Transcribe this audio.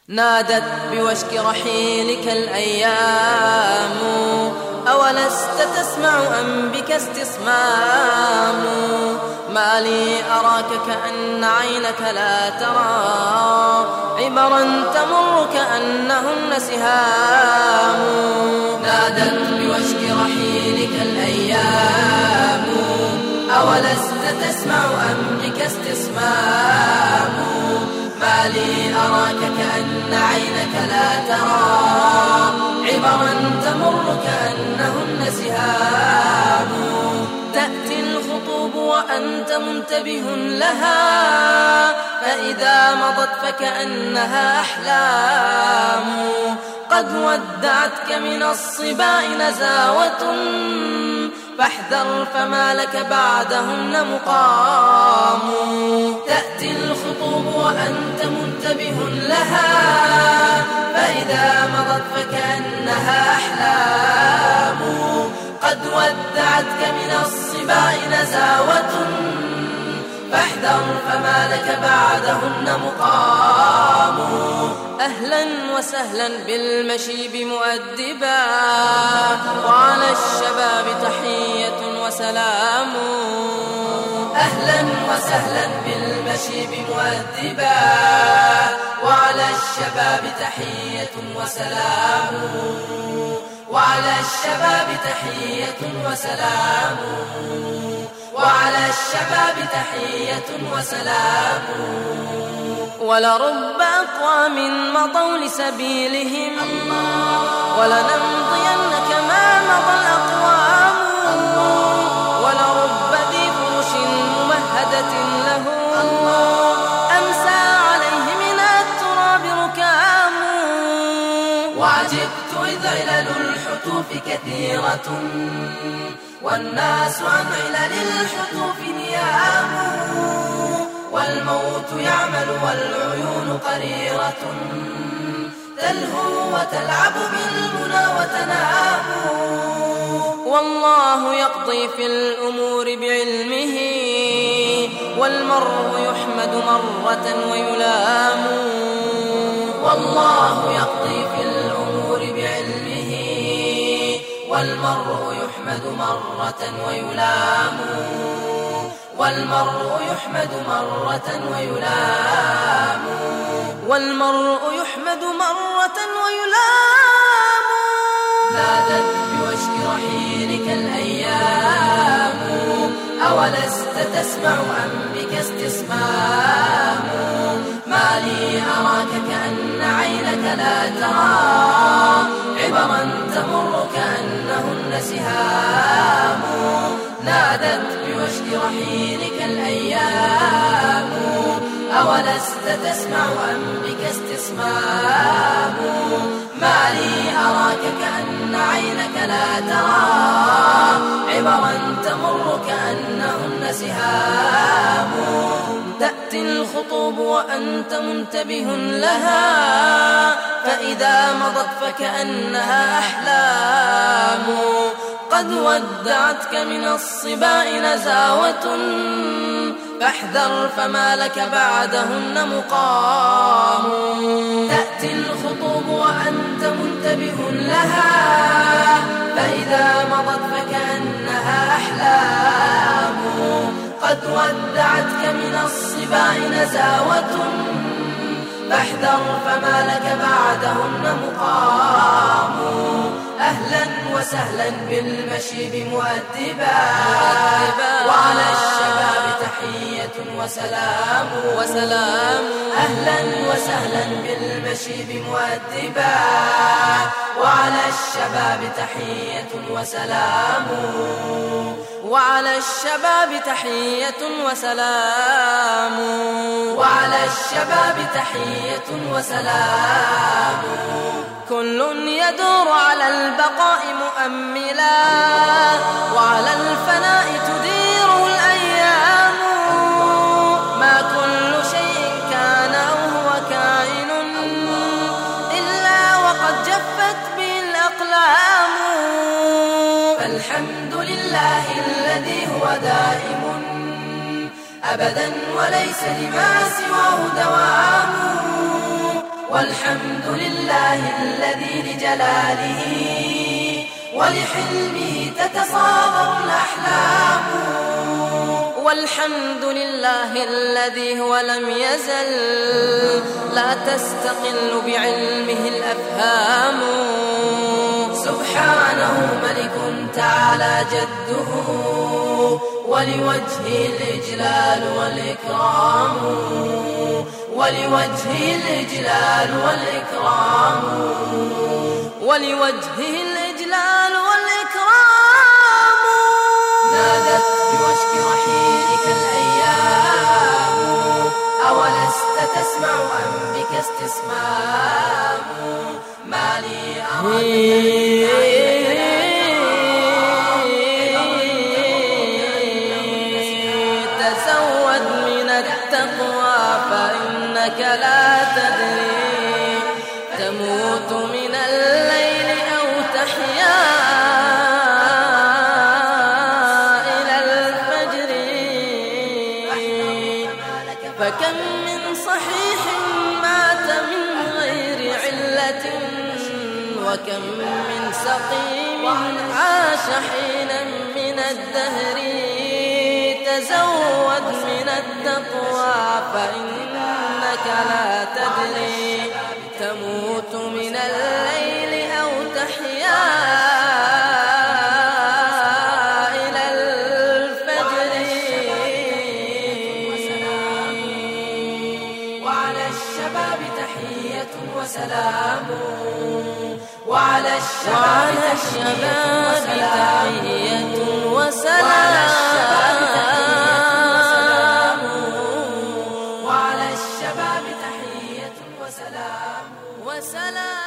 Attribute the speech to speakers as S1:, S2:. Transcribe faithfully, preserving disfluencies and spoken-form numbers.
S1: نادت بوشك رحيلك الأيام أولست تسمع أم بك استصمام؟ ما لي أراك كأن عينك لا ترى عبرا تمر كأنهن سهام. نادت بوشك رحيلك الأيام أولست تسمع أم بك استصمام؟ ما لي أراك كأن عينك لا ترى عبرا تمر كأنهن سهام. تأتي الخطوب وأنت منتبه لها فإذا مضت فكأنها أحلام. قد ودعتك من الصباء نزاوة فاحذر فما لك بعدهن مقام. تأتي الخطوب وأنت منتبه لها فإذا مضت فكأنها أحلام. قد ودعتك من الصباء نزاوة فاحذر فما لك بعدهن مقام. أهلا وسهلا بالمشيب مؤدبا وعلى الشباب تحية وسلام. أهلا وسهلا بالمشيب مؤدبا وعلى الشباب تحية وسلام. وعلى الشباب تحية وسلام. وعلى الشباب تحية وسلام. ولرب أقوام مضوا لسبيلهم ولنمضين كما مضى الأقوام. ولرب ذي فرش ممهدة له أمسى عليه من التراب ركام. وعجبت إذ علل الحتوف كثيرة والناس عن علل الحتوف نيام. والموت يعمل والعيون قريرة تلهو وتلعب بالمنى وتنام. والله يقضي في الأمور بعلمه والمرء يحمد مرة ويلام. والله يقضي في الأمور بعلمه والمرء يحمد مرة ويلام. والمرء يحمد مرة ويلام. والمرء يحمد مرة ويلام. نادت بوشك رحيلك الأيام أولست تسمع أم بك استصمام؟ ما لي أراك كأن عينك لا ترى عبرا تمر كأنهن سهام. نادت بوشك رحيلك الأيام أولست تسمع أم بك استصمام؟ ما لي أراك كأن عينك لا ترى عبرا تمر كأنهن سهام. تأتي الخطوب وأنت منتبه لها فإذا مضت فكأنها أحلام. قد ودعتك من الصباء نزاوة فاحذر فما لك بعدهن مقام. تأتي الخطوب وأنت منتبه لها فإذا مضت فكأنها أحلام. قد ودعتك من الصباء نزاوة فاحذر فما لك بعدهن مقام. أهلا وسهلا بالمشيب مؤدبا وعلى الشباب تحية وسلام. وسلام. أهلا وسهلا بالمشيب مؤدبا وعلى الشباب تحية وسلام. وعلى الشباب تحية وسلام. وعلى الشباب تحية وسلام. كل يدور على البقاء مؤملا وعلى الفناء تديره الأيام. ما كل شيء كان أو هو كائن إلا وقد جفت به الأقلام. فالحمد لله الذي هو دائم أبدا وليس لما سواه دوام. والحمد لله الذي لجلاله ولحلمه تتصاغر الأحلام.
S2: والحمد لله الذي هو لم يزل لا تستقل بعلمه الأفهام.
S1: سبحانه ملك تعالى جده ولوجهه الإجلال والإكرام. ولوجهه الإجلال والإكرام.
S2: ولوجهه الإجلال والإكرام.
S1: نادت بوشك رحيلك الأيام أولست تسمع أم بك استسمام. ما لي أراك
S2: تزود من التقوى فإنك لا تدري تموت من الليل أو تحيا إلى الفجر. فكم من صحيح مات من غير علة وكم من سقيم عاش حينا من الدهر. تزود من التقوى فإنك لا تدري تموت من الليل أو تحيا إلى الفجر.
S1: وعلى الشباب تحية وسلام. وعلى الشباب
S2: تحية وسلام.
S1: وعلى الشباب تحية وسلام.
S2: وسلام.